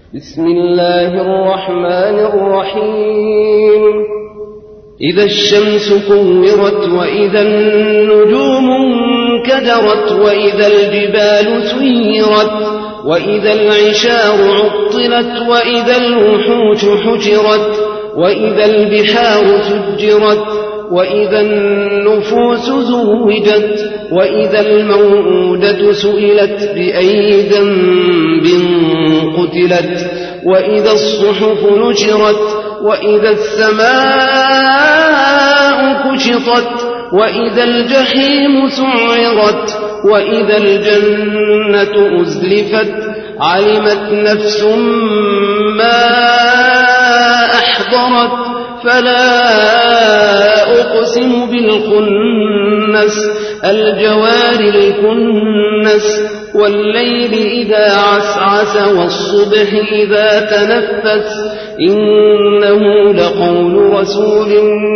بسم الله الرحمن الرحيم. إذا الشمس كورت وإذا النجوم انكدرت وإذا الجبال سيرت وإذا العشار عطلت وإذا الوحوش حشرت وإذا البحار سجرت وإذا النفوس زوجت وإذا الموءودة سئلت بأي ذنب قتلت وإذا الصحف نشرت وإذا السماء كشطت وإذا الجحيم سعرت وإذا الجنة أزلفت علمت نفس ما أحضرت فلا أقسم بالخنس الجوار الكنس والليل إذا عسعس والصبح إذا تنفس إنه لقول رسول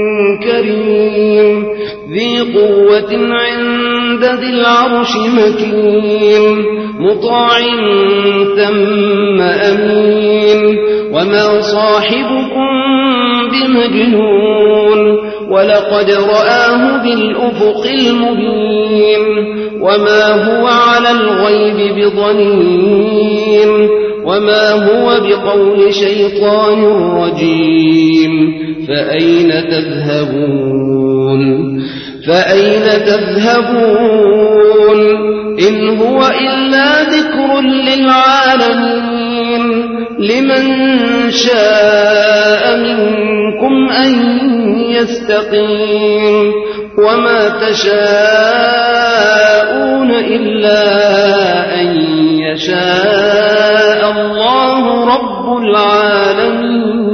كريم ذي قوة عند ذي العرش مكين مطاع ثم أمين وما صاحبكم بمجنون ولقد رآه بالأفق المبين وما هو على الغيب بضنين وما هو بقول شيطان رجيم فأين تذهبون إن هو إلا ذكر للعالمين لمن شاء منكم أن يستقيم وما تشاءون إلا أن يشاء الله رب العالمين.